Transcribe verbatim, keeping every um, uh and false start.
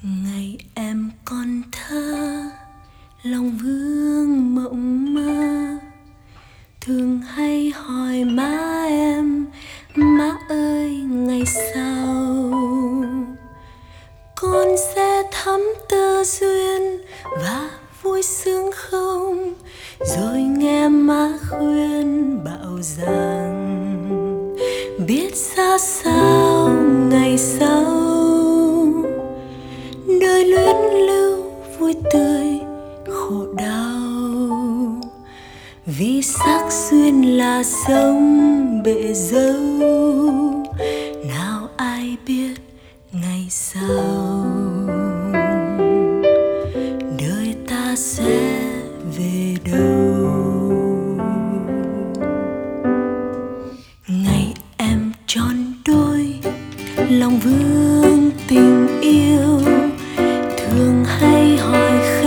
Ngày em còn thơ, lòng vương mộng mơ, thường hay hỏi má em: má ơi ngày sau con sẽ thắm tơ duyên và vui sướng không? Rồi nghe má khuyên bảo rằng biết ra sao ngày sau đời luyến lưu vui tươi khổ đau, vì sắc duyên là sông bể dâu, nào ai biết ngày sau đời ta sẽ về đâu. Ngày em tròn đôi, lòng vương tình yêu thường hay hỏi